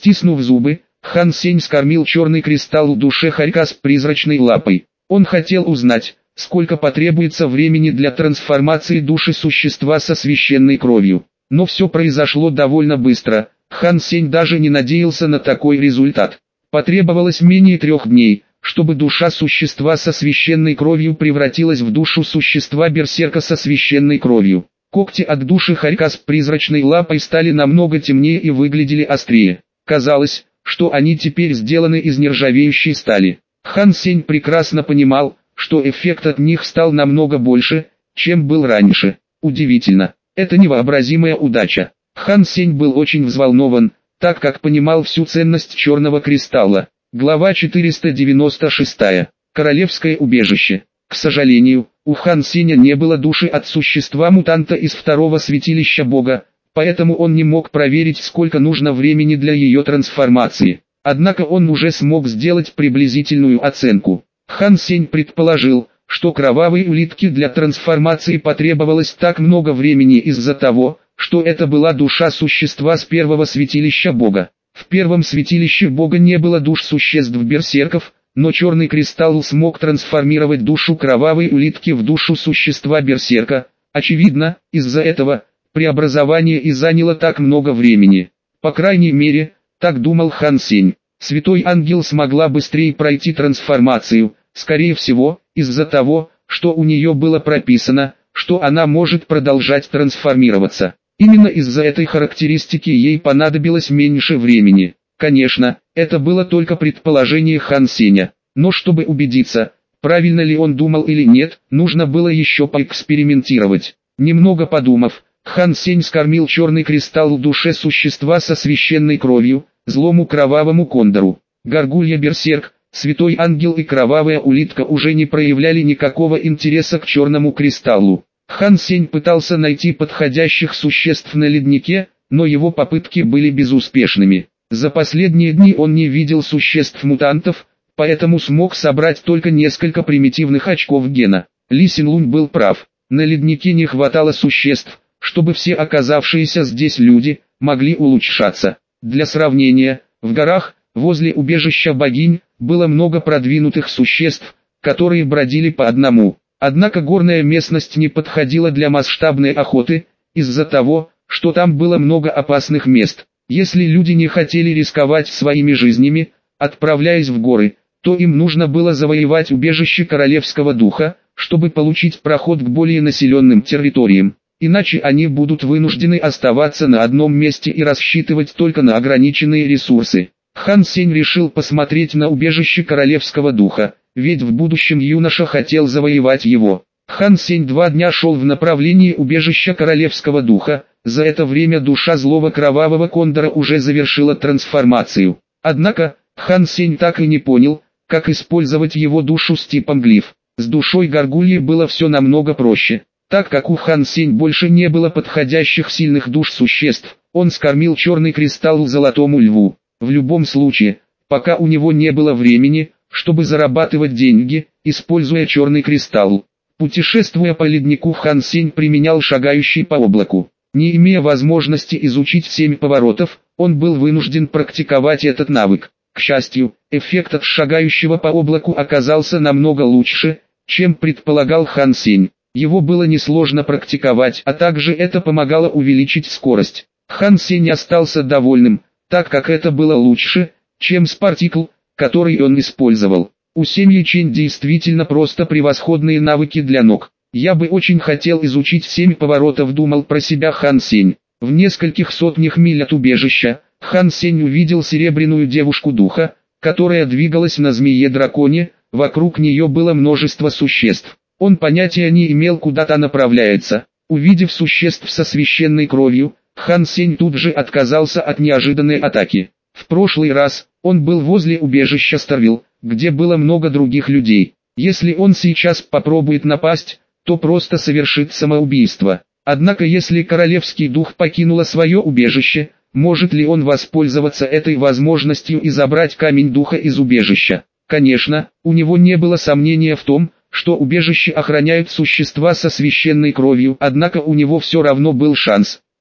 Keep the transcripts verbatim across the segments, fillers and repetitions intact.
Стиснув зубы, Хан Сень скормил черный кристалл душе хорька с призрачной лапой. Он хотел узнать, сколько потребуется времени для трансформации души существа со священной кровью. Но все произошло довольно быстро. Хан Сень даже не надеялся на такой результат. Потребовалось менее трех дней, чтобы душа существа со священной кровью превратилась в душу существа берсерка со священной кровью. Когти от души хорька с призрачной лапой стали намного темнее и выглядели острее. Казалось, что они теперь сделаны из нержавеющей стали. Хан Сень прекрасно понимал, что эффект от них стал намного больше, чем был раньше. Удивительно, это невообразимая удача. Хан Сень был очень взволнован, так как понимал всю ценность черного кристалла. Глава четыреста девяносто шесть. Королевское убежище. К сожалению, у Хан Сеня не было души от существа-мутанта из второго святилища Бога, поэтому он не мог проверить, сколько нужно времени для ее трансформации. Однако он уже смог сделать приблизительную оценку. Хан Сень предположил, что кровавой улитке для трансформации потребовалось так много времени из-за того, что это была душа существа с первого святилища Бога. В первом святилище Бога не было душ существ-берсерков, но черный кристалл смог трансформировать душу кровавой улитки в душу существа-берсерка. Очевидно, из-за этого преобразование и заняло так много времени. По крайней мере, так думал Хан Сень. Святой ангел смогла быстрее пройти трансформацию, скорее всего, из-за того, что у нее было прописано, что она может продолжать трансформироваться. Именно из-за этой характеристики ей понадобилось меньше времени. Конечно, это было только предположение Хан Сеня, но чтобы убедиться, правильно ли он думал или нет, нужно было еще поэкспериментировать. Немного подумав, Хан Сень скормил черный кристалл душе существа со священной кровью, злому кровавому кондору. Горгулья-берсерк, святой ангел и кровавая улитка уже не проявляли никакого интереса к черному кристаллу. Хан Сень пытался найти подходящих существ на леднике, но его попытки были безуспешными. За последние дни он не видел существ-мутантов, поэтому смог собрать только несколько примитивных очков гена. Ли Синлунь был прав, на леднике не хватало существ, чтобы все оказавшиеся здесь люди могли улучшаться. Для сравнения, в горах, возле убежища богинь, было много продвинутых существ, которые бродили по одному. Однако горная местность не подходила для масштабной охоты, из-за того, что там было много опасных мест. Если люди не хотели рисковать своими жизнями, отправляясь в горы, то им нужно было завоевать убежище королевского духа, чтобы получить проход к более населенным территориям. Иначе они будут вынуждены оставаться на одном месте и рассчитывать только на ограниченные ресурсы. Хан Сень решил посмотреть на убежище королевского духа, ведь в будущем юноша хотел завоевать его. Хан Сень два дня шел в направлении убежища королевского духа, за это время душа злого кровавого кондора уже завершила трансформацию. Однако, Хан Сень так и не понял, как использовать его душу с типом глиф. С душой горгульи было все намного проще. Так как у Хан Сень больше не было подходящих сильных душ существ, он скормил черный кристалл золотому льву. В любом случае, пока у него не было времени, чтобы зарабатывать деньги, используя черный кристалл. Путешествуя по леднику, Хан Сень применял шагающий по облаку. Не имея возможности изучить семь поворотов, он был вынужден практиковать этот навык. К счастью, эффект от шагающего по облаку оказался намного лучше, чем предполагал Хан Сень. Его было несложно практиковать, а также это помогало увеличить скорость. Хан Сень остался довольным, так как это было лучше, чем спартикл, который он использовал. У семьи Чень действительно просто превосходные навыки для ног. Я бы очень хотел изучить семь поворотов, думал про себя Хан Сень. В нескольких сотнях миль от убежища, Хан Сень увидел серебряную девушку духа, которая двигалась на змее-драконе, вокруг нее было множество существ. Он понятия не имел, куда та направляется. Увидев существ со священной кровью, Хан Сень тут же отказался от неожиданной атаки. В прошлый раз, он был возле убежища Старвилл, где было много других людей. Если он сейчас попробует напасть, то просто совершит самоубийство. Однако если королевский дух покинула свое убежище, может ли он воспользоваться этой возможностью и забрать камень духа из убежища? Конечно, у него не было сомнения в том, что убежище охраняют существа со священной кровью, однако у него все равно был шанс.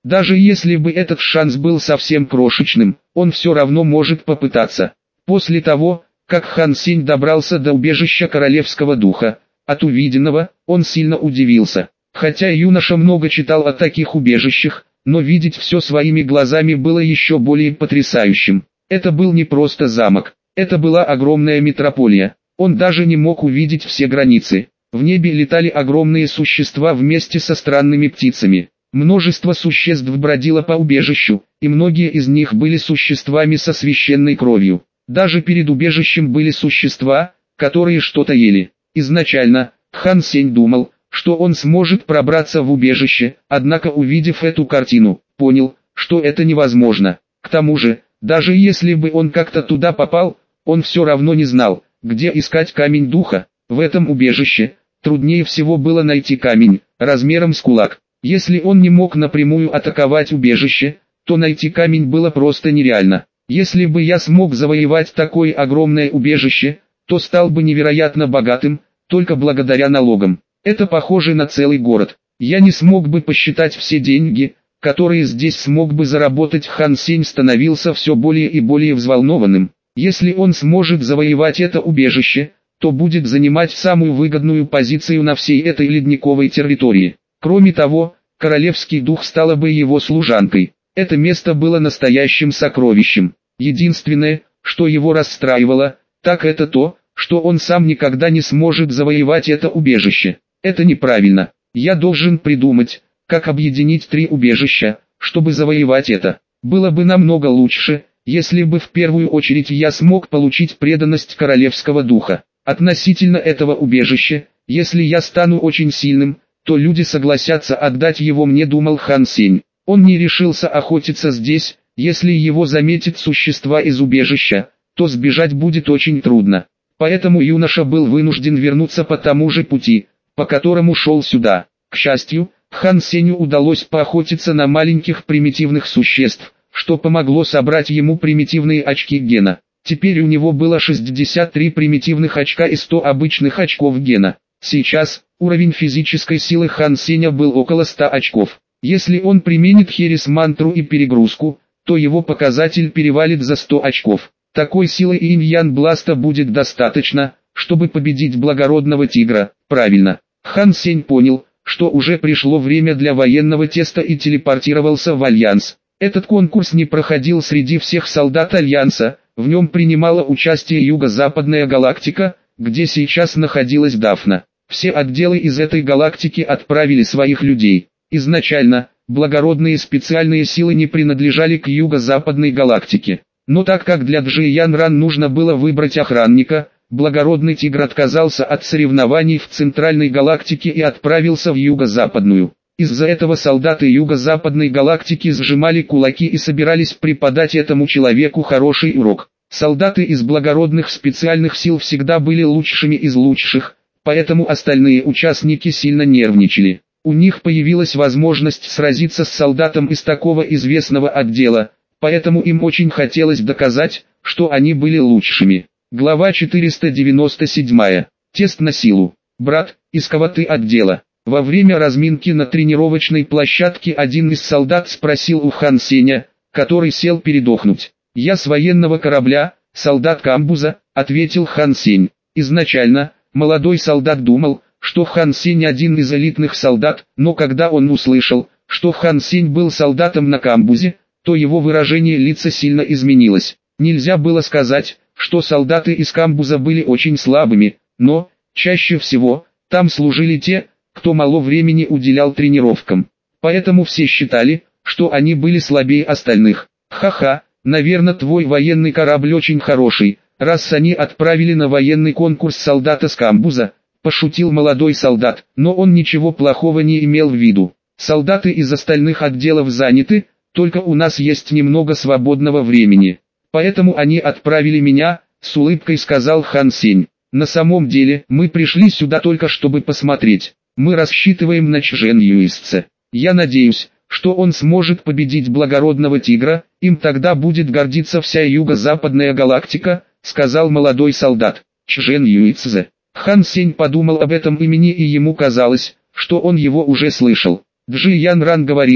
Даже если бы этот шанс был совсем крошечным, он все равно может попытаться. После того, как Хан Сень добрался до убежища королевского духа, от увиденного, он сильно удивился. Хотя юноша много читал о таких убежищах, но видеть все своими глазами было еще более потрясающим. Это был не просто замок, это была огромная метрополия. Он даже не мог увидеть все границы. В небе летали огромные существа вместе со странными птицами. Множество существ бродило по убежищу, и многие из них были существами со священной кровью. Даже перед убежищем были существа, которые что-то ели. Изначально, Хан Сень думал, что он сможет пробраться в убежище, однако увидев эту картину, понял, что это невозможно. К тому же, даже если бы он как-то туда попал, он все равно не знал, где искать камень духа. В этом убежище труднее всего было найти камень, размером с кулак. Если он не мог напрямую атаковать убежище, то найти камень было просто нереально. Если бы я смог завоевать такое огромное убежище, то стал бы невероятно богатым, только благодаря налогам. Это похоже на целый город. Я не смог бы посчитать все деньги, которые здесь смог бы заработать. Хан Сень становился все более и более взволнованным. Если он сможет завоевать это убежище, то будет занимать самую выгодную позицию на всей этой ледниковой территории. Кроме того, королевский дух стала бы его служанкой. Это место было настоящим сокровищем. Единственное, что его расстраивало, так это то, что он сам никогда не сможет завоевать это убежище. Это неправильно. Я должен придумать, как объединить три убежища, чтобы завоевать это. Было бы намного лучше, если бы в первую очередь я смог получить преданность королевского духа. Относительно этого убежища, если я стану очень сильным, то люди согласятся отдать его мне, думал Хан Сень. Он не решился охотиться здесь. Если его заметят существа из убежища, то сбежать будет очень трудно. Поэтому юноша был вынужден вернуться по тому же пути, по которому шел сюда. К счастью, Хан Сенью удалось поохотиться на маленьких примитивных существ, что помогло собрать ему примитивные очки гена. Теперь у него было шестьдесят три примитивных очка и сто обычных очков гена. Сейчас, уровень физической силы Хан Сеня был около ста очков. Если он применит Херес-мантру и перегрузку, то его показатель перевалит за сто очков. Такой силы Инь-Ян Бласта будет достаточно, чтобы победить благородного тигра. Правильно. Хан Сень понял, что уже пришло время для военного теста и телепортировался в Альянс. Этот конкурс не проходил среди всех солдат Альянса, в нем принимала участие Юго-Западная галактика, где сейчас находилась Дафна. Все отделы из этой галактики отправили своих людей. Изначально, благородные специальные силы не принадлежали к Юго-Западной галактике. Но так как для Джи Ян Ран нужно было выбрать охранника, благородный тигр отказался от соревнований в Центральной галактике и отправился в Юго-Западную. Из-за этого солдаты Юго-Западной галактики сжимали кулаки и собирались преподать этому человеку хороший урок. Солдаты из благородных специальных сил всегда были лучшими из лучших, поэтому остальные участники сильно нервничали. У них появилась возможность сразиться с солдатом из такого известного отдела, поэтому им очень хотелось доказать, что они были лучшими. Глава четыреста девяносто семь. Тест на силу. Брат, из кого ты отдела? Во время разминки на тренировочной площадке один из солдат спросил у Хан Сеня, который сел передохнуть. «Я с военного корабля, солдат камбуза», — ответил Хан Сень. Изначально, молодой солдат думал, что Хан Сень один из элитных солдат, но когда он услышал, что Хан Сень был солдатом на камбузе, то его выражение лица сильно изменилось. Нельзя было сказать, что солдаты из камбуза были очень слабыми, но, чаще всего, там служили те, кто мало времени уделял тренировкам. Поэтому все считали, что они были слабее остальных. Ха-ха, наверное, твой военный корабль очень хороший, раз они отправили на военный конкурс солдата с камбуза, пошутил молодой солдат, но он ничего плохого не имел в виду. Солдаты из остальных отделов заняты, только у нас есть немного свободного времени. Поэтому они отправили меня, с улыбкой сказал Хан Сень. На самом деле, мы пришли сюда только чтобы посмотреть. Мы рассчитываем на Чжэн Юисце. Я надеюсь, что он сможет победить благородного тигра, им тогда будет гордиться вся Юго-Западная галактика, сказал молодой солдат. Чжэн Юисце. Хан Сень подумал об этом имени и ему казалось, что он его уже слышал. Джи Ян Ран говорила,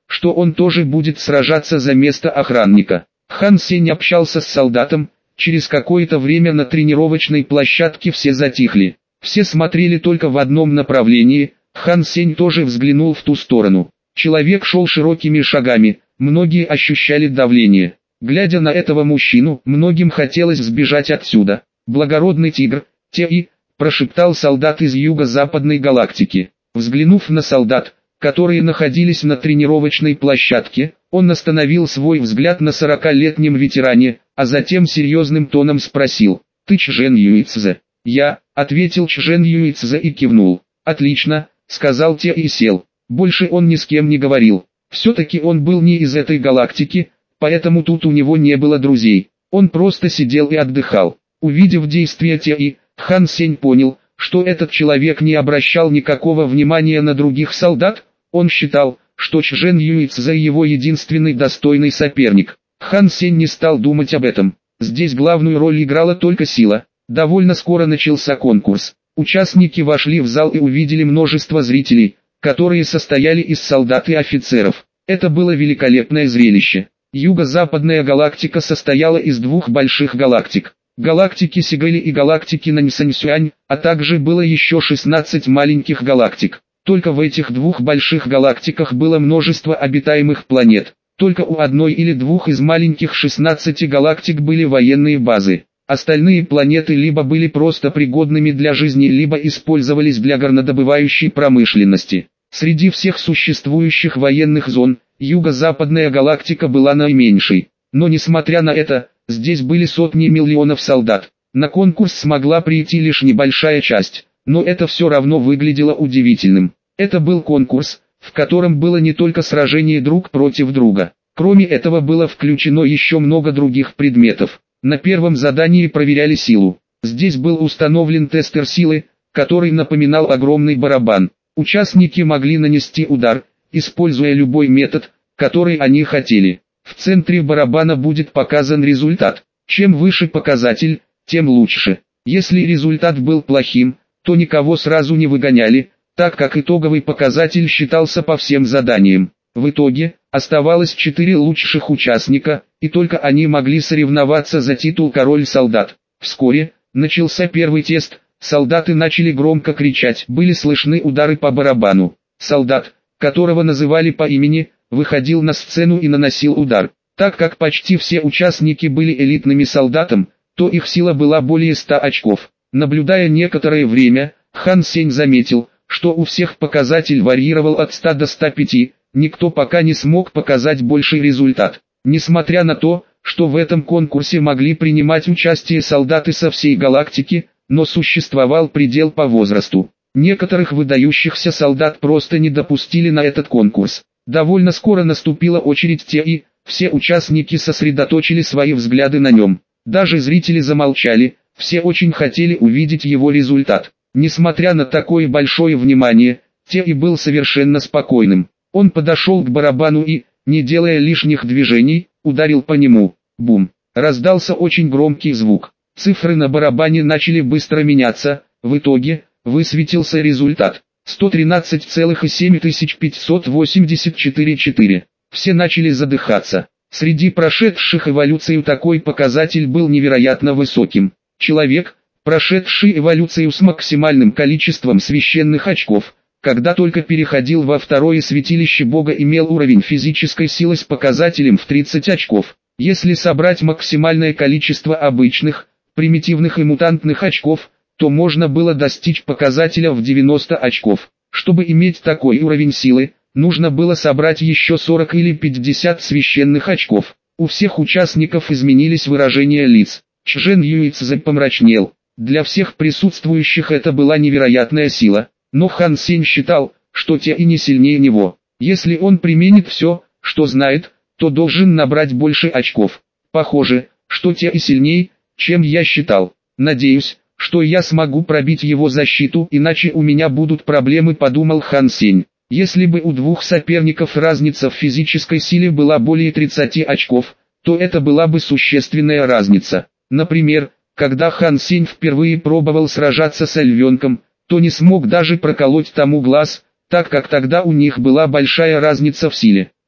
что он тоже будет сражаться за место охранника. Хан Сень общался с солдатом, через какое-то время на тренировочной площадке все затихли. Все смотрели только в одном направлении, Хан Сень тоже взглянул в ту сторону. Человек шел широкими шагами, многие ощущали давление. Глядя на этого мужчину, многим хотелось сбежать отсюда. «Благородный тигр, Теи», прошептал солдат из юго-западной галактики. Взглянув на солдат, которые находились на тренировочной площадке, он остановил свой взгляд на сорокалетнем ветеране, а затем серьезным тоном спросил: «Ты Чжэн Юйцзе?» «Я», — ответил Чжэн Юйцзе и кивнул. «Отлично», — сказал Те и сел. Больше он ни с кем не говорил. Все-таки он был не из этой галактики, поэтому тут у него не было друзей. Он просто сидел и отдыхал. Увидев действия Теи, Хан Сень понял, что этот человек не обращал никакого внимания на других солдат. Он считал, что Чжэн Юйцзе его единственный достойный соперник. Хан Сень не стал думать об этом. Здесь главную роль играла только сила. Довольно скоро начался конкурс. Участники вошли в зал и увидели множество зрителей, которые состояли из солдат и офицеров. Это было великолепное зрелище. Юго-западная галактика состояла из двух больших галактик. Галактики Сигали и галактики Наньсаньсюань, а также было еще шестнадцать маленьких галактик. Только в этих двух больших галактиках было множество обитаемых планет. Только у одной или двух из маленьких шестнадцати галактик были военные базы. Остальные планеты либо были просто пригодными для жизни, либо использовались для горнодобывающей промышленности. Среди всех существующих военных зон, юго-западная галактика была наименьшей. Но несмотря на это, здесь были сотни миллионов солдат. На конкурс смогла прийти лишь небольшая часть, но это все равно выглядело удивительным. Это был конкурс, в котором было не только сражение друг против друга. Кроме этого было включено еще много других предметов. На первом задании проверяли силу. Здесь был установлен тестер силы, который напоминал огромный барабан. Участники могли нанести удар, используя любой метод, который они хотели. В центре барабана будет показан результат. Чем выше показатель, тем лучше. Если результат был плохим, то никого сразу не выгоняли, так как итоговый показатель считался по всем заданиям. В итоге, оставалось четыре лучших участника, и только они могли соревноваться за титул «Король-солдат». Вскоре, начался первый тест, солдаты начали громко кричать, были слышны удары по барабану. Солдат, которого называли по имени, выходил на сцену и наносил удар. Так как почти все участники были элитными солдатами, то их сила была более ста очков. Наблюдая некоторое время, Хан Сень заметил, что у всех показатель варьировал от ста до ста пяти, никто пока не смог показать больший результат. Несмотря на то, что в этом конкурсе могли принимать участие солдаты со всей галактики, но существовал предел по возрасту. Некоторых выдающихся солдат просто не допустили на этот конкурс. Довольно скоро наступила очередь Теи, все участники сосредоточили свои взгляды на нем. Даже зрители замолчали, все очень хотели увидеть его результат. Несмотря на такое большое внимание, Теи был совершенно спокойным. Он подошел к барабану и, не делая лишних движений, ударил по нему. Бум! Раздался очень громкий звук. Цифры на барабане начали быстро меняться, в итоге, высветился результат. сто тринадцать целых семь тысяч пятьсот восемьдесят четыре четыре. Все начали задыхаться. Среди прошедших эволюцию такой показатель был невероятно высоким. Человек, прошедший эволюцию с максимальным количеством священных очков, когда только переходил во второе святилище Бога, имел уровень физической силы с показателем в тридцать очков. Если собрать максимальное количество обычных, примитивных и мутантных очков, то можно было достичь показателя в девяносто очков. Чтобы иметь такой уровень силы, нужно было собрать еще сорок или пятьдесят священных очков. У всех участников изменились выражения лиц. Чжэн Юйцзе помрачнел. Для всех присутствующих это была невероятная сила, но Хан Сень считал, что те и не сильнее него. Если он применит все, что знает, то должен набрать больше очков. Похоже, что те и сильнее, чем я считал. Надеюсь, что я смогу пробить его защиту, иначе у меня будут проблемы, подумал Хан Сень. Если бы у двух соперников разница в физической силе была более тридцати очков, то это была бы существенная разница. Например, когда Хан Сень впервые пробовал сражаться с львенком, то не смог даже проколоть тому глаз, так как тогда у них была большая разница в силе.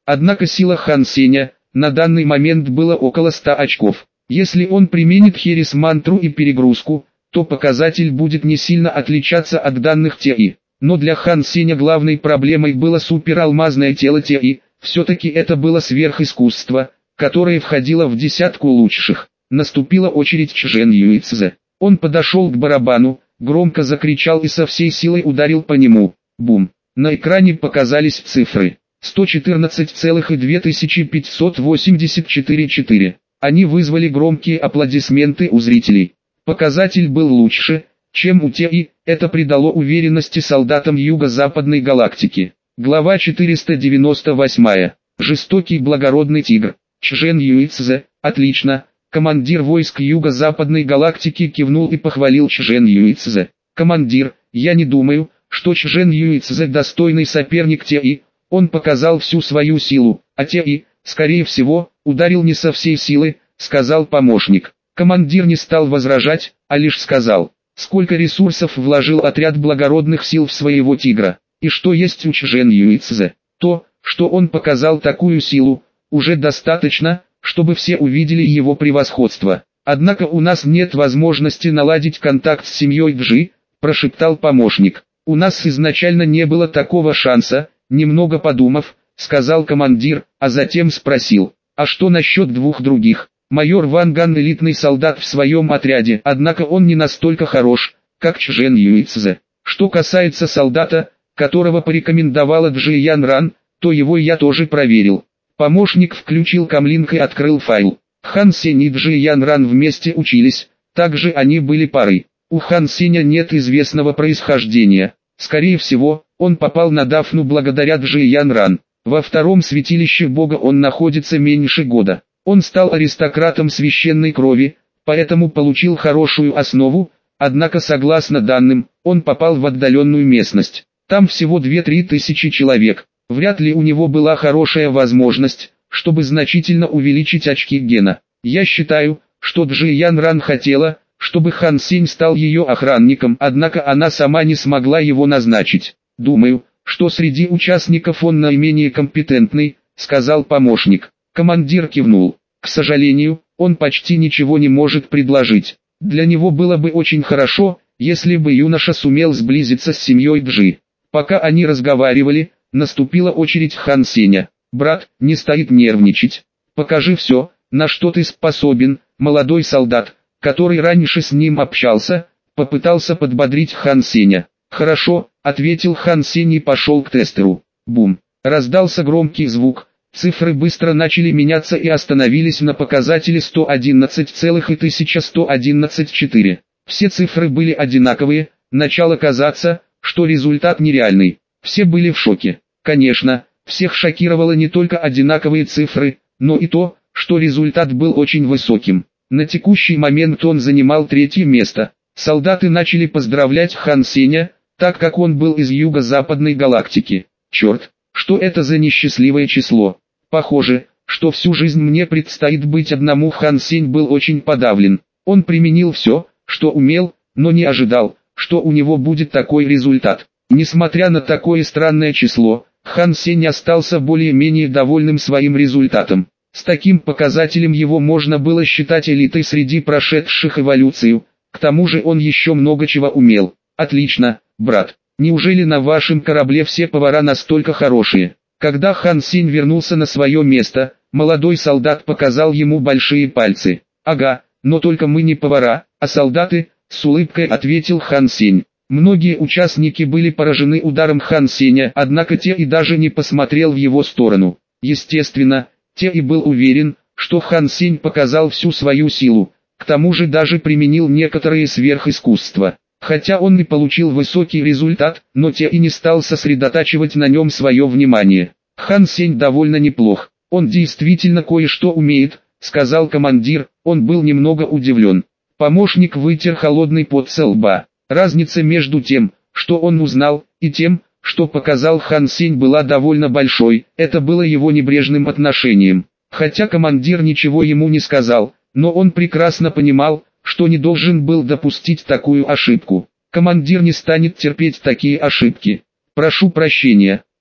Однако сила Хан Сеня на данный момент была около ста очков. Если он применит Херес-мантру и перегрузку, то показатель будет не сильно отличаться от данных Ти. Но для Хан Сеня главной проблемой было супералмазное тело Ти. Все-таки это было сверхискусство, которое входило в десятку лучших. Наступила очередь Чжэн Юйцзэ. Он подошел к барабану, громко закричал и со всей силой ударил по нему. Бум! На экране показались цифры. сто четырнадцать целых две тысячи пятьсот восемьдесят четыре. Они вызвали громкие аплодисменты у зрителей. Показатель был лучше, чем у Ти, это придало уверенности солдатам Юго-Западной галактики. Глава четыреста девяносто восемь. Жестокий благородный тигр. Чжэн Юйцзэ, отлично. Командир войск Юго-Западной галактики кивнул и похвалил Чжэн Юйцзэ. Командир, я не думаю, что Чжэн Юйцзэ достойный соперник Ти. Он показал всю свою силу, а Ти, скорее всего, ударил не со всей силы, сказал помощник. Командир не стал возражать, а лишь сказал, сколько ресурсов вложил отряд благородных сил в своего тигра, и что есть у Чжэн Юйцзэ. То, что он показал такую силу, уже достаточно, чтобы все увидели его превосходство. Однако у нас нет возможности наладить контакт с семьей Джи, прошептал помощник. У нас изначально не было такого шанса, немного подумав, сказал командир, а затем спросил, а что насчет двух других? Майор Ван Ган элитный солдат в своем отряде, однако он не настолько хорош, как Чжэн Юйцзэ. Что касается солдата, которого порекомендовала Джи Ян Ран, то его я тоже проверил. Помощник включил камлинг и открыл файл. Хан Сень и Джи Ян Ран вместе учились, также они были парой. У Хан Сеня нет известного происхождения. Скорее всего, он попал на Дафну благодаря Джи Ян Ран. Во втором святилище Бога он находится меньше года. Он стал аристократом священной крови, поэтому получил хорошую основу, однако согласно данным, он попал в отдаленную местность. Там всего две-три тысячи человек. Вряд ли у него была хорошая возможность, чтобы значительно увеличить очки гена. Я считаю, что Джи Ян Ран хотела, чтобы Хан Сень стал ее охранником, однако она сама не смогла его назначить. Думаю, что среди участников он наименее компетентный, сказал помощник. Командир кивнул. К сожалению, он почти ничего не может предложить. Для него было бы очень хорошо, если бы юноша сумел сблизиться с семьей Джи. Пока они разговаривали, наступила очередь Хан Сеня. «Брат, не стоит нервничать. Покажи все, на что ты способен». Молодой солдат, который раньше с ним общался, попытался подбодрить Хан Сеня. «Хорошо», — ответил Хан Сень и пошел к тестеру. Бум! Раздался громкий звук. Цифры быстро начали меняться и остановились на показателе сто одиннадцать целых тысяча сто одиннадцать четыре. Все цифры были одинаковые, начало казаться, что результат нереальный. Все были в шоке. Конечно, всех шокировало не только одинаковые цифры, но и то, что результат был очень высоким. На текущий момент он занимал третье место. Солдаты начали поздравлять Хан Сеня, так как он был из юго-западной галактики. Черт, что это за несчастливое число? Похоже, что всю жизнь мне предстоит быть одному. Хан Сень был очень подавлен. Он применил все, что умел, но не ожидал, что у него будет такой результат. Несмотря на такое странное число, Хан Сень остался более-менее довольным своим результатом. С таким показателем его можно было считать элитой среди прошедших эволюцию, к тому же он еще много чего умел. Отлично, брат. Неужели на вашем корабле все повара настолько хорошие? Когда Хан Сень вернулся на свое место, молодой солдат показал ему большие пальцы. Ага, но только мы не повара, а солдаты, с улыбкой ответил Хан Сень. Многие участники были поражены ударом Хан Сеня, однако Те и даже не посмотрел в его сторону. Естественно, Те и был уверен, что Хан Сень показал всю свою силу, к тому же даже применил некоторые сверхискусства. Хотя он и получил высокий результат, но Те и не стал сосредотачивать на нем свое внимание. Хан Сень довольно неплох, он действительно кое-что умеет, сказал командир, он был немного удивлен. Помощник вытер холодный пот со лба. Разница между тем, что он узнал, и тем, что показал Хан Сень, была довольно большой, это было его небрежным отношением. Хотя командир ничего ему не сказал, но он прекрасно понимал, что не должен был допустить такую ошибку. Командир не станет терпеть такие ошибки. Прошу прощения.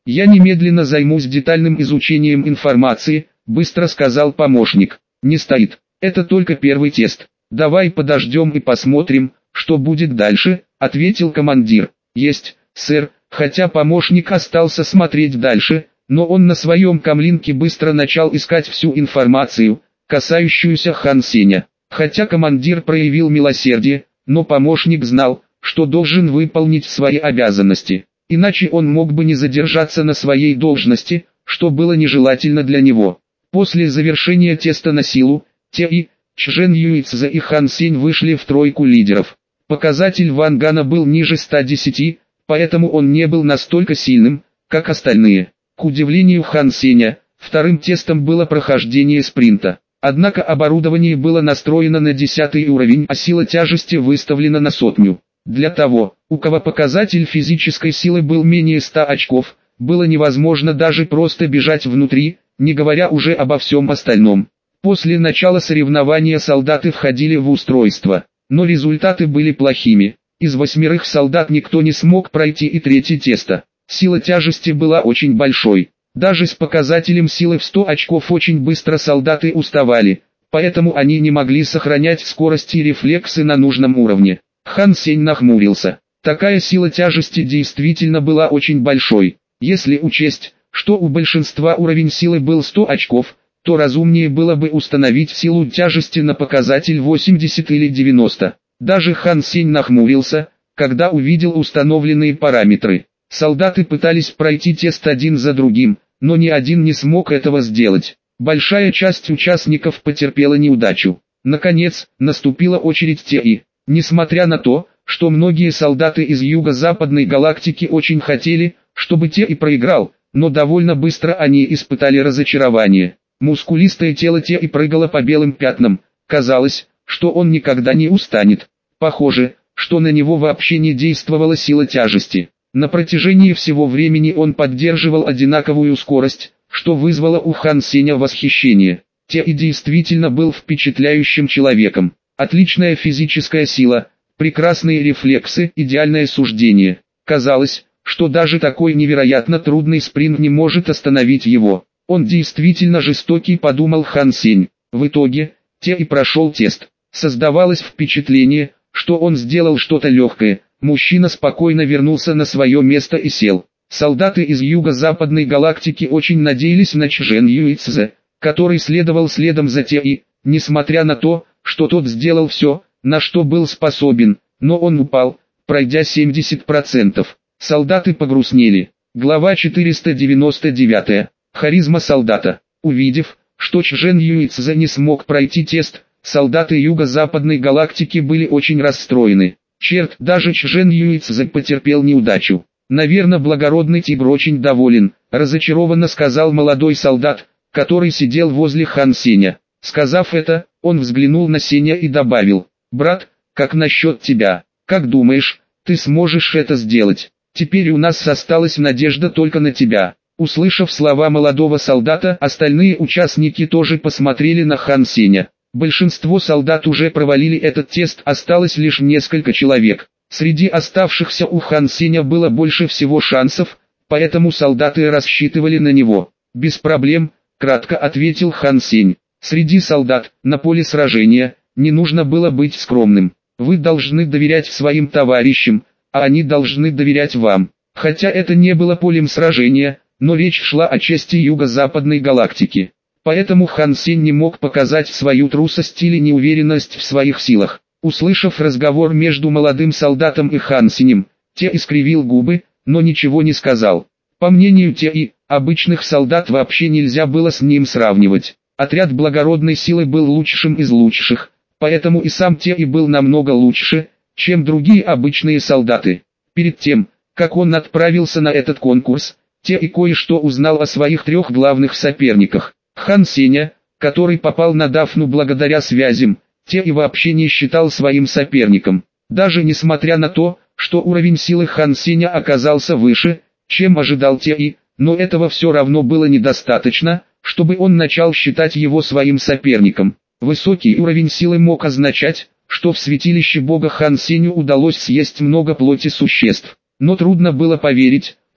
«Я немедленно займусь детальным изучением информации», — быстро сказал помощник. «Не стоит. Это только первый тест. Давай подождем и посмотрим, что будет дальше», — ответил командир. «Есть, сэр», хотя помощник остался смотреть дальше, но он на своем камлинке быстро начал искать всю информацию, касающуюся Хан Сеня. Хотя командир проявил милосердие, но помощник знал, что должен выполнить свои обязанности. Иначе он мог бы не задержаться на своей должности, что было нежелательно для него. После завершения теста на силу, Те И, Чжэн Юйцзэ и Хан Сень вышли в тройку лидеров. Показатель Ван Гана был ниже ста десяти, поэтому он не был настолько сильным, как остальные. К удивлению Хан Сеня, вторым тестом было прохождение спринта. Однако оборудование было настроено на десятый уровень, а сила тяжести выставлена на сотню. Для того, у кого показатель физической силы был менее ста очков, было невозможно даже просто бежать внутри, не говоря уже обо всем остальном. После начала соревнования солдаты входили в устройство, но результаты были плохими. Из восьмерых солдат никто не смог пройти и третье тесто. Сила тяжести была очень большой. Даже с показателем силы в сто очков очень быстро солдаты уставали, поэтому они не могли сохранять скорость и рефлексы на нужном уровне. Хан Сень нахмурился. Такая сила тяжести действительно была очень большой. Если учесть, что у большинства уровень силы был сто очков, то разумнее было бы установить силу тяжести на показатель восемьдесят или девяносто. Даже Хан Сень нахмурился, когда увидел установленные параметры. Солдаты пытались пройти тест один за другим, но ни один не смог этого сделать. Большая часть участников потерпела неудачу. Наконец, наступила очередь Те И. Несмотря на то, что многие солдаты из юго-западной галактики очень хотели, чтобы Те И проиграл, но довольно быстро они испытали разочарование. Мускулистое тело Те И прыгало по белым пятнам, казалось, что он никогда не устанет. Похоже, что на него вообще не действовала сила тяжести. На протяжении всего времени он поддерживал одинаковую скорость, что вызвало у Хан Сеня восхищение. Те И действительно был впечатляющим человеком. Отличная физическая сила, прекрасные рефлексы, идеальное суждение. Казалось, что даже такой невероятно трудный спринт не может остановить его. Он действительно жестокий, подумал Хан Сень. В итоге, Те И прошел тест. Создавалось впечатление, что он сделал что-то легкое. Мужчина спокойно вернулся на свое место и сел. Солдаты из юго-западной галактики очень надеялись на Чжэн Юйцзэ, который следовал следом за Те И, несмотря на то, что тот сделал все, на что был способен, но он упал, пройдя семьдесят процентов. Солдаты погрустнели. Глава четыреста девяносто девять. Харизма солдата. Увидев, что Чжэн Юйцзэ не смог пройти тест, солдаты юго-западной галактики были очень расстроены. Черт, даже Чжэн Юйцзэ потерпел неудачу. Наверное, благородный тигр очень доволен, разочарованно сказал молодой солдат, который сидел возле Хан Сеня. Сказав это, он взглянул на Сеня и добавил: «Брат, как насчет тебя? Как думаешь, ты сможешь это сделать? Теперь у нас осталась надежда только на тебя». Услышав слова молодого солдата, остальные участники тоже посмотрели на Хан Сеня. Большинство солдат уже провалили этот тест, осталось лишь несколько человек. Среди оставшихся у Хан Сеня было больше всего шансов, поэтому солдаты рассчитывали на него. «Без проблем», — кратко ответил Хан Сень. «Среди солдат, на поле сражения, не нужно было быть скромным. Вы должны доверять своим товарищам, а они должны доверять вам». Хотя это не было полем сражения, но речь шла о чести юго-западной галактики. Поэтому Хан Сень не мог показать свою трусость или неуверенность в своих силах. Услышав разговор между молодым солдатом и Хан Сенем, Те искривил губы, но ничего не сказал. По мнению Те И, обычных солдат вообще нельзя было с ним сравнивать. Отряд благородной силы был лучшим из лучших, поэтому и сам Те И был намного лучше, чем другие обычные солдаты. Перед тем, как он отправился на этот конкурс, Те И кое-что узнал о своих трех главных соперниках. Хан Сеня, который попал на Дафну благодаря связям, Те И вообще не считал своим соперником. Даже несмотря на то, что уровень силы Хан Сеня оказался выше, чем ожидал Те И, но этого все равно было недостаточно, чтобы он начал считать его своим соперником. Высокий уровень силы мог означать, что в святилище бога Хан Сеню удалось съесть много плоти существ. Но трудно было поверить,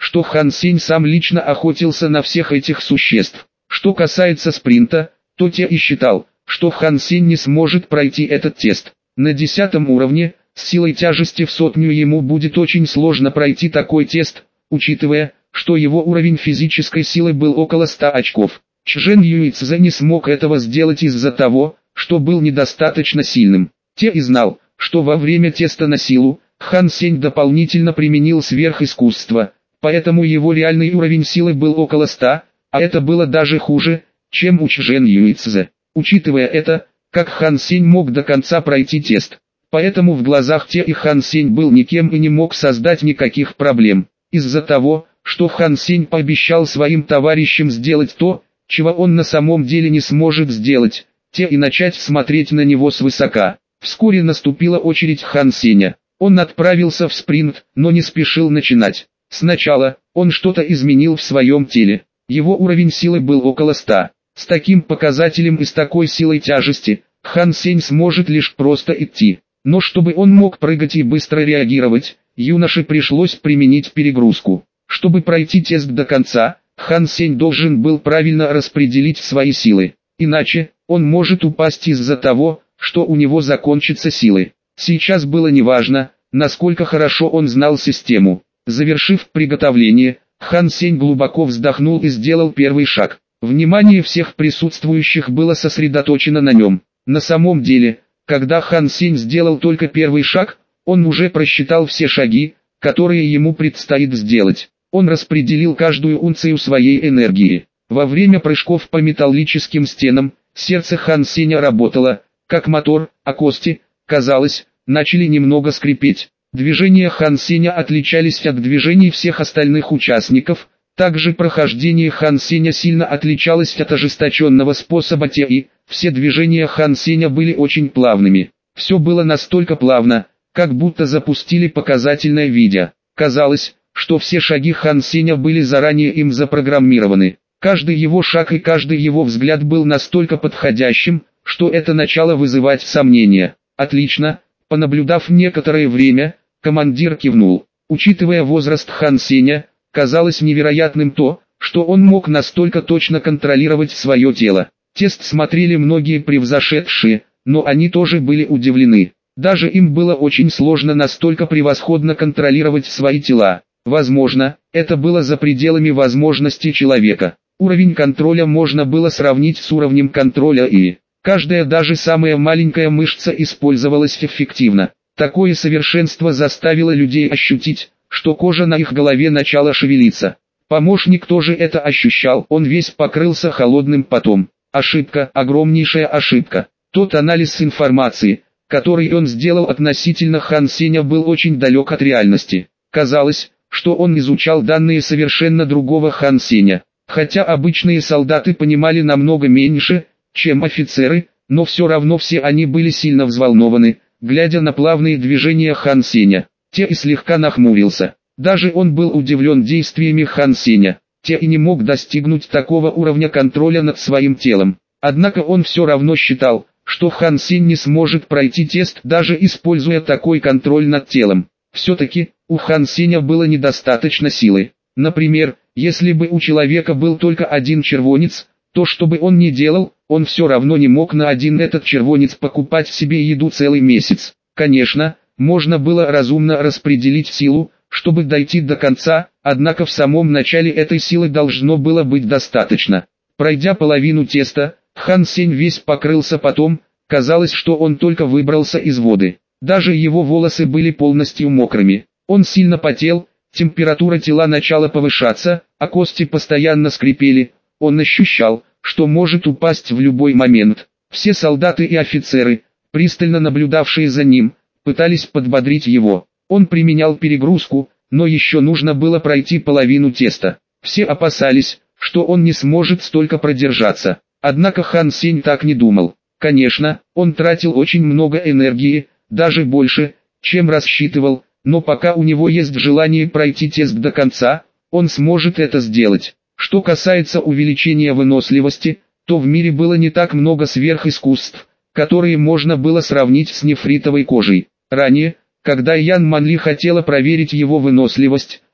что Хан Сень сам лично охотился на всех этих существ. Что касается спринта, то Те и считал, что Хан Сень не сможет пройти этот тест. На десятом уровне, с силой тяжести в сотню ему будет очень сложно пройти такой тест, учитывая, что его уровень физической силы был около ста очков. Чжэн Юйцзэ не смог этого сделать из-за того, что был недостаточно сильным. Те и знал, что во время теста на силу, Хан Сень дополнительно применил сверхискусство, поэтому его реальный уровень силы был около ста, а это было даже хуже, чем у Чжэн Юйцзэ. Учитывая это, как Хан Сень мог до конца пройти тест. Поэтому в глазах Те и Хан Сень был никем и не мог создать никаких проблем. Из-за того, что Хан Сень пообещал своим товарищам сделать то, чего он на самом деле не сможет сделать, Те и начать смотреть на него свысока. Вскоре наступила очередь Хан Сеня. Он отправился в спринт, но не спешил начинать. Сначала, он что-то изменил в своем теле. Его уровень силы был около ста. С таким показателем и с такой силой тяжести, Хан Сень сможет лишь просто идти. Но чтобы он мог прыгать и быстро реагировать, юноше пришлось применить перегрузку. Чтобы пройти тест до конца, Хан Сень должен был правильно распределить свои силы. Иначе, он может упасть из-за того, что у него закончатся силы. Сейчас было неважно, насколько хорошо он знал систему. Завершив приготовление, Хан Сень глубоко вздохнул и сделал первый шаг. Внимание всех присутствующих было сосредоточено на нем. На самом деле, когда Хан Сень сделал только первый шаг, он уже просчитал все шаги, которые ему предстоит сделать. Он распределил каждую унцию своей энергии. Во время прыжков по металлическим стенам, сердце Хан Сеня работало, как мотор, а кости, казалось, начали немного скрипеть. Движения Хан Сеня отличались от движений всех остальных участников. Также прохождение Хан Сеня сильно отличалось от ожесточенного способа Те и все движения Хан Сеня были очень плавными. Все было настолько плавно, как будто запустили показательное видео. Казалось, что все шаги Хан Сеня были заранее им запрограммированы. Каждый его шаг и каждый его взгляд был настолько подходящим, что это начало вызывать сомнения. Отлично, понаблюдав некоторое время, командир кивнул. Учитывая возраст Хан Сеня, казалось невероятным то, что он мог настолько точно контролировать свое тело. Тест смотрели многие превзошедшие, но они тоже были удивлены. Даже им было очень сложно настолько превосходно контролировать свои тела. Возможно, это было за пределами возможностей человека. Уровень контроля можно было сравнить с уровнем контроля и каждая даже самая маленькая мышца использовалась эффективно. Такое совершенство заставило людей ощутить, что кожа на их голове начала шевелиться. Помощник тоже это ощущал, он весь покрылся холодным потом. Ошибка, огромнейшая ошибка. Тот анализ информации, который он сделал относительно Хан Сеня, был очень далек от реальности. Казалось, что он изучал данные совершенно другого Хан Сеня. Хотя обычные солдаты понимали намного меньше, чем офицеры, но все равно все они были сильно взволнованы, глядя на плавные движения Хан Сеня. Те и слегка нахмурился. Даже он был удивлен действиями Хан Сеня. Те и не мог достигнуть такого уровня контроля над своим телом. Однако он все равно считал, что Хан Сень не сможет пройти тест, даже используя такой контроль над телом. Все-таки, у Хан Сеня было недостаточно силы. Например, если бы у человека был только один червонец, то что бы он ни делал, он все равно не мог на один этот червонец покупать себе еду целый месяц. Конечно, можно было разумно распределить силу, чтобы дойти до конца, однако в самом начале этой силы должно было быть достаточно. Пройдя половину теста, Хан Сень весь покрылся потом, казалось, что он только выбрался из воды. Даже его волосы были полностью мокрыми. Он сильно потел, температура тела начала повышаться, а кости постоянно скрипели. Он ощущал, что может упасть в любой момент. Все солдаты и офицеры, пристально наблюдавшие за ним, пытались подбодрить его. Он применял перегрузку, но еще нужно было пройти половину теста. Все опасались, что он не сможет столько продержаться. Однако Хан Сень так не думал. Конечно, он тратил очень много энергии, даже больше, чем рассчитывал, но пока у него есть желание пройти тест до конца, он сможет это сделать. Что касается увеличения выносливости, то в мире было не так много сверхискусств, которые можно было сравнить с нефритовой кожей. Ранее, когда Ян Манли хотела проверить его выносливость,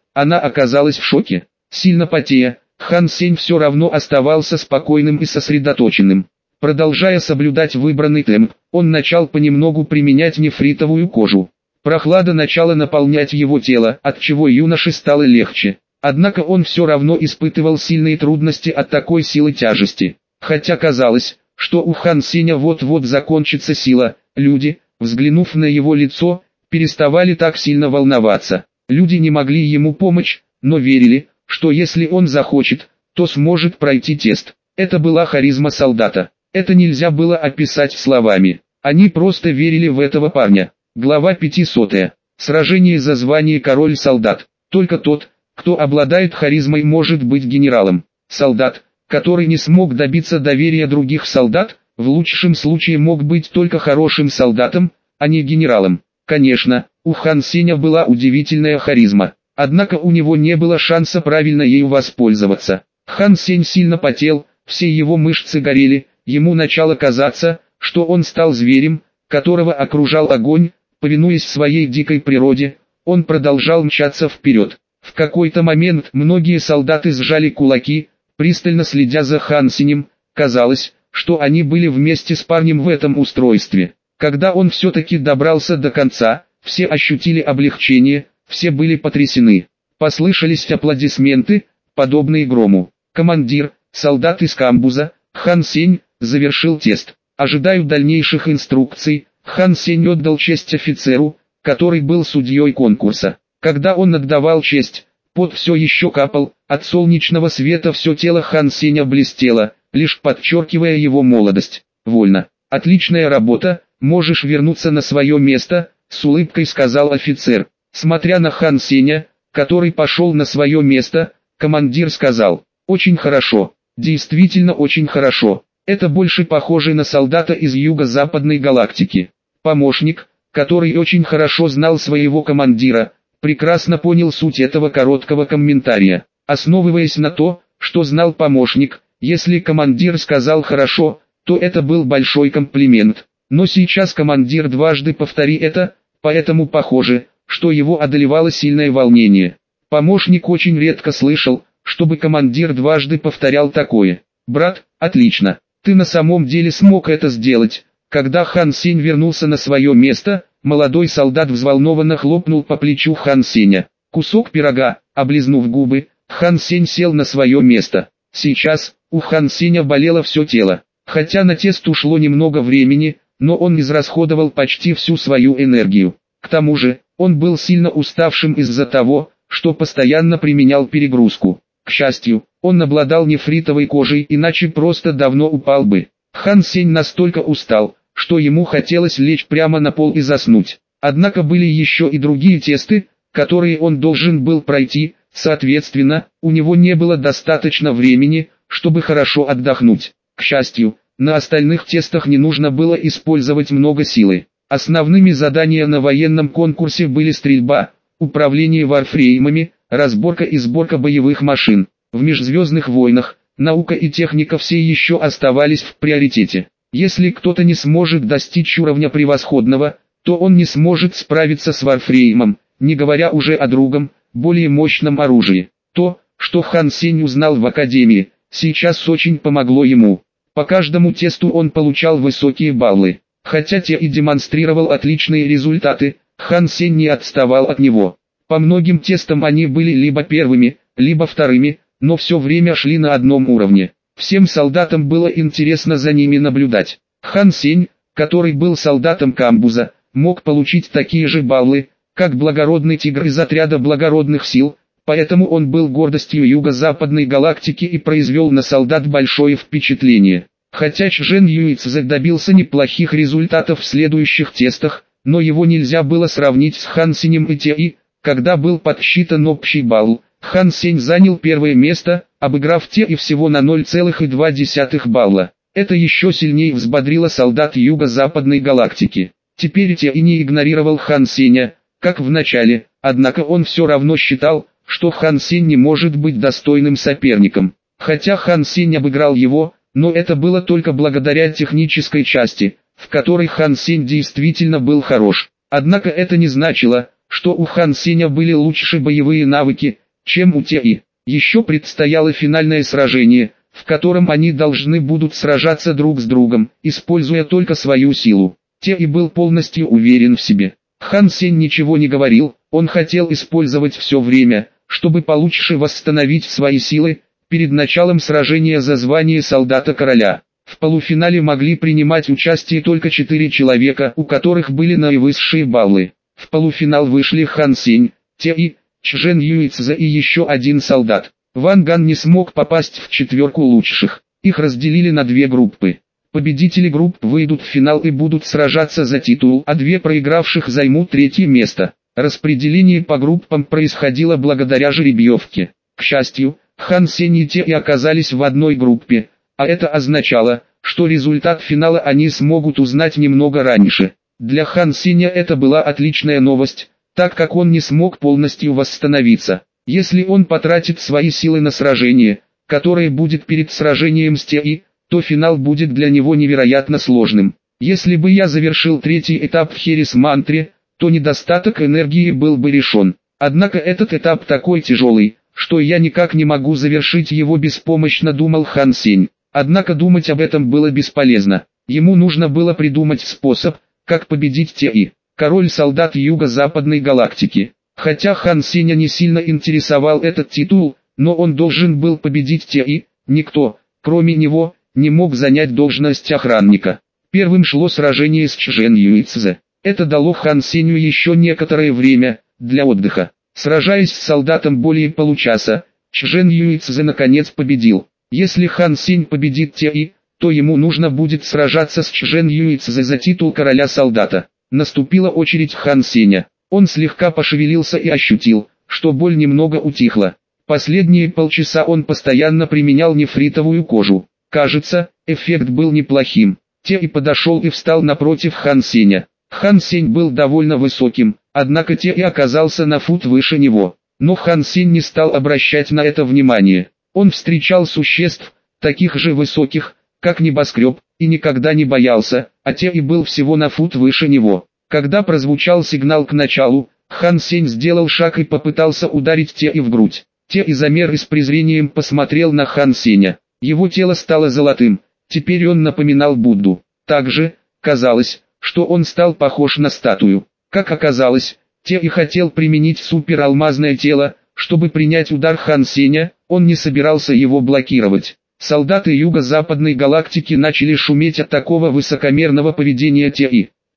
Она оказалась в шоке. Сильно потея, Хан Сень все равно оставался спокойным и сосредоточенным. Продолжая соблюдать выбранный темп, он начал понемногу применять нефритовую кожу. Прохлада начала наполнять его тело, отчего юноше стало легче. Однако он все равно испытывал сильные трудности от такой силы тяжести. Хотя казалось, что у Хан Сеня вот-вот закончится сила, люди, взглянув на его лицо, переставали так сильно волноваться. Люди не могли ему помочь, но верили, что если он захочет, то сможет пройти тест. Это была харизма солдата. Это нельзя было описать словами. Они просто верили в этого парня. Глава пятьсот. Сражение за звание король-солдат. Только тот, кто обладает харизмой, может быть генералом. Солдат, который не смог добиться доверия других солдат, в лучшем случае мог быть только хорошим солдатом, а не генералом. Конечно, у Хан Сеня была удивительная харизма, однако у него не было шанса правильно ею воспользоваться. Хан Сень сильно потел, все его мышцы горели, ему начало казаться, что он стал зверем, которого окружал огонь. Повинуясь своей дикой природе, он продолжал мчаться вперед. В какой-то момент многие солдаты сжали кулаки, пристально следя за Хан Сенем. Казалось, что они были вместе с парнем в этом устройстве. Когда он все-таки добрался до конца, все ощутили облегчение, все были потрясены. Послышались аплодисменты, подобные грому. Командир, солдат из камбуза, Хан Сень, завершил тест. Ожидаю дальнейших инструкций. Хан Сень отдал честь офицеру, который был судьей конкурса. Когда он отдавал честь, пот все еще капал, от солнечного света все тело Хан Сеня блестело, лишь подчеркивая его молодость. «Вольно. Отличная работа, можешь вернуться на свое место», — с улыбкой сказал офицер. Смотря на Хан Сеня, который пошел на свое место, командир сказал: «Очень хорошо, действительно очень хорошо. Это больше похоже на солдата из юго-западной галактики». Помощник, который очень хорошо знал своего командира, прекрасно понял суть этого короткого комментария. Основываясь на то, что знал помощник, если командир сказал «хорошо», то это был большой комплимент. Но сейчас командир дважды повтори это, поэтому похоже, что его одолевало сильное волнение. Помощник очень редко слышал, чтобы командир дважды повторял такое. «Брат, отлично, ты на самом деле смог это сделать». Когда Хан Сень вернулся на свое место, молодой солдат взволнованно хлопнул по плечу Хан Сеня. Кусок пирога, облизнув губы, Хан Сень сел на свое место. Сейчас, у Хан Сеня болело все тело. Хотя на тест ушло немного времени, но он израсходовал почти всю свою энергию. К тому же, он был сильно уставшим из-за того, что постоянно применял перегрузку. К счастью, он обладал нефритовой кожей, иначе просто давно упал бы. Хан Сень настолько устал, что ему хотелось лечь прямо на пол и заснуть. Однако были еще и другие тесты, которые он должен был пройти, соответственно, у него не было достаточно времени, чтобы хорошо отдохнуть. К счастью, на остальных тестах не нужно было использовать много силы. Основными заданиями на военном конкурсе были стрельба, управление варфреймами, разборка и сборка боевых машин. В межзвездных войнах наука и техника все еще оставались в приоритете. Если кто-то не сможет достичь уровня превосходного, то он не сможет справиться с варфреймом, не говоря уже о другом, более мощном оружии. То, что Хан Сень узнал в академии, сейчас очень помогло ему. По каждому тесту он получал высокие баллы. Хотя те и демонстрировал отличные результаты, Хан Сень не отставал от него. По многим тестам они были либо первыми, либо вторыми, но все время шли на одном уровне. Всем солдатам было интересно за ними наблюдать. Хан Сень, который был солдатом камбуза, мог получить такие же баллы, как благородный тигр из отряда благородных сил, поэтому он был гордостью юго-западной галактики и произвел на солдат большое впечатление. Хотя Чжэн Юйцзе добился неплохих результатов в следующих тестах, но его нельзя было сравнить с Хан Сенем и Ти. Когда был подсчитан общий балл, Хан Сень занял первое место, обыграв Ти всего на ноль целых две десятых балла. Это еще сильнее взбодрило солдат юго-западной галактики. Теперь Ти не игнорировал Хан Сеня, как в начале, однако он все равно считал, что Хан Сень не может быть достойным соперником. Хотя Хан Сень обыграл его, но это было только благодаря технической части, в которой Хан Сень действительно был хорош. Однако это не значило, что у Хан Сеня были лучшие боевые навыки, чем у Теи. Еще предстояло финальное сражение, в котором они должны будут сражаться друг с другом, используя только свою силу. Теи был полностью уверен в себе. Хан Сень ничего не говорил, он хотел использовать все время, чтобы получше восстановить свои силы, перед началом сражения за звание солдата короля. В полуфинале могли принимать участие только четыре человека, у которых были наивысшие баллы. В полуфинал вышли Хан Сень, Теи, Чжэн Юйцзэ и еще один солдат. Ван Ган не смог попасть в четверку лучших. Их разделили на две группы. Победители групп выйдут в финал и будут сражаться за титул, а две проигравших займут третье место. Распределение по группам происходило благодаря жеребьевке. К счастью, Хан Сень и Теи оказались в одной группе, а это означало, что результат финала они смогут узнать немного раньше. Для Хан Сеня это была отличная новость, так как он не смог полностью восстановиться. Если он потратит свои силы на сражение, которое будет перед сражением с Теи, то финал будет для него невероятно сложным. Если бы я завершил третий этап в Херес-мантре, то недостаток энергии был бы решен. Однако этот этап такой тяжелый, что я никак не могу завершить его беспомощно, думал Хан Сень. Однако думать об этом было бесполезно. Ему нужно было придумать способ, как победить Теи, король-солдат Юго-Западной галактики. Хотя Хан Сеня не сильно интересовал этот титул, но он должен был победить Теи, никто, кроме него, не мог занять должность охранника. Первым шло сражение с Чжэн Юйцзэ. Это дало Хан Сенью еще некоторое время для отдыха. Сражаясь с солдатом более получаса, Чжэн Юйцзэ наконец победил. Если Хан Сень победит Теи, то ему нужно будет сражаться с Чжэн Юйцзэ за титул короля-солдата. Наступила очередь Хан Сеня. Он слегка пошевелился и ощутил, что боль немного утихла. Последние полчаса он постоянно применял нефритовую кожу. Кажется, эффект был неплохим. Теи подошел и встал напротив Хан Сеня. Хан Сень был довольно высоким, однако Теи оказался на фут выше него. Но Хан Сень не стал обращать на это внимание. Он встречал существ, таких же высоких, как небоскреб, и никогда не боялся, а Теи был всего на фут выше него. Когда прозвучал сигнал к началу, Хан Сень сделал шаг и попытался ударить Теи в грудь. Теи замер и с презрением посмотрел на Хан Сеня. Его тело стало золотым, теперь он напоминал Будду. Также, казалось, что он стал похож на статую. Как оказалось, Теи хотел применить супералмазное тело, чтобы принять удар Хан Сеня, он не собирался его блокировать. Солдаты Юго-Западной галактики начали шуметь от такого высокомерного поведения Теи.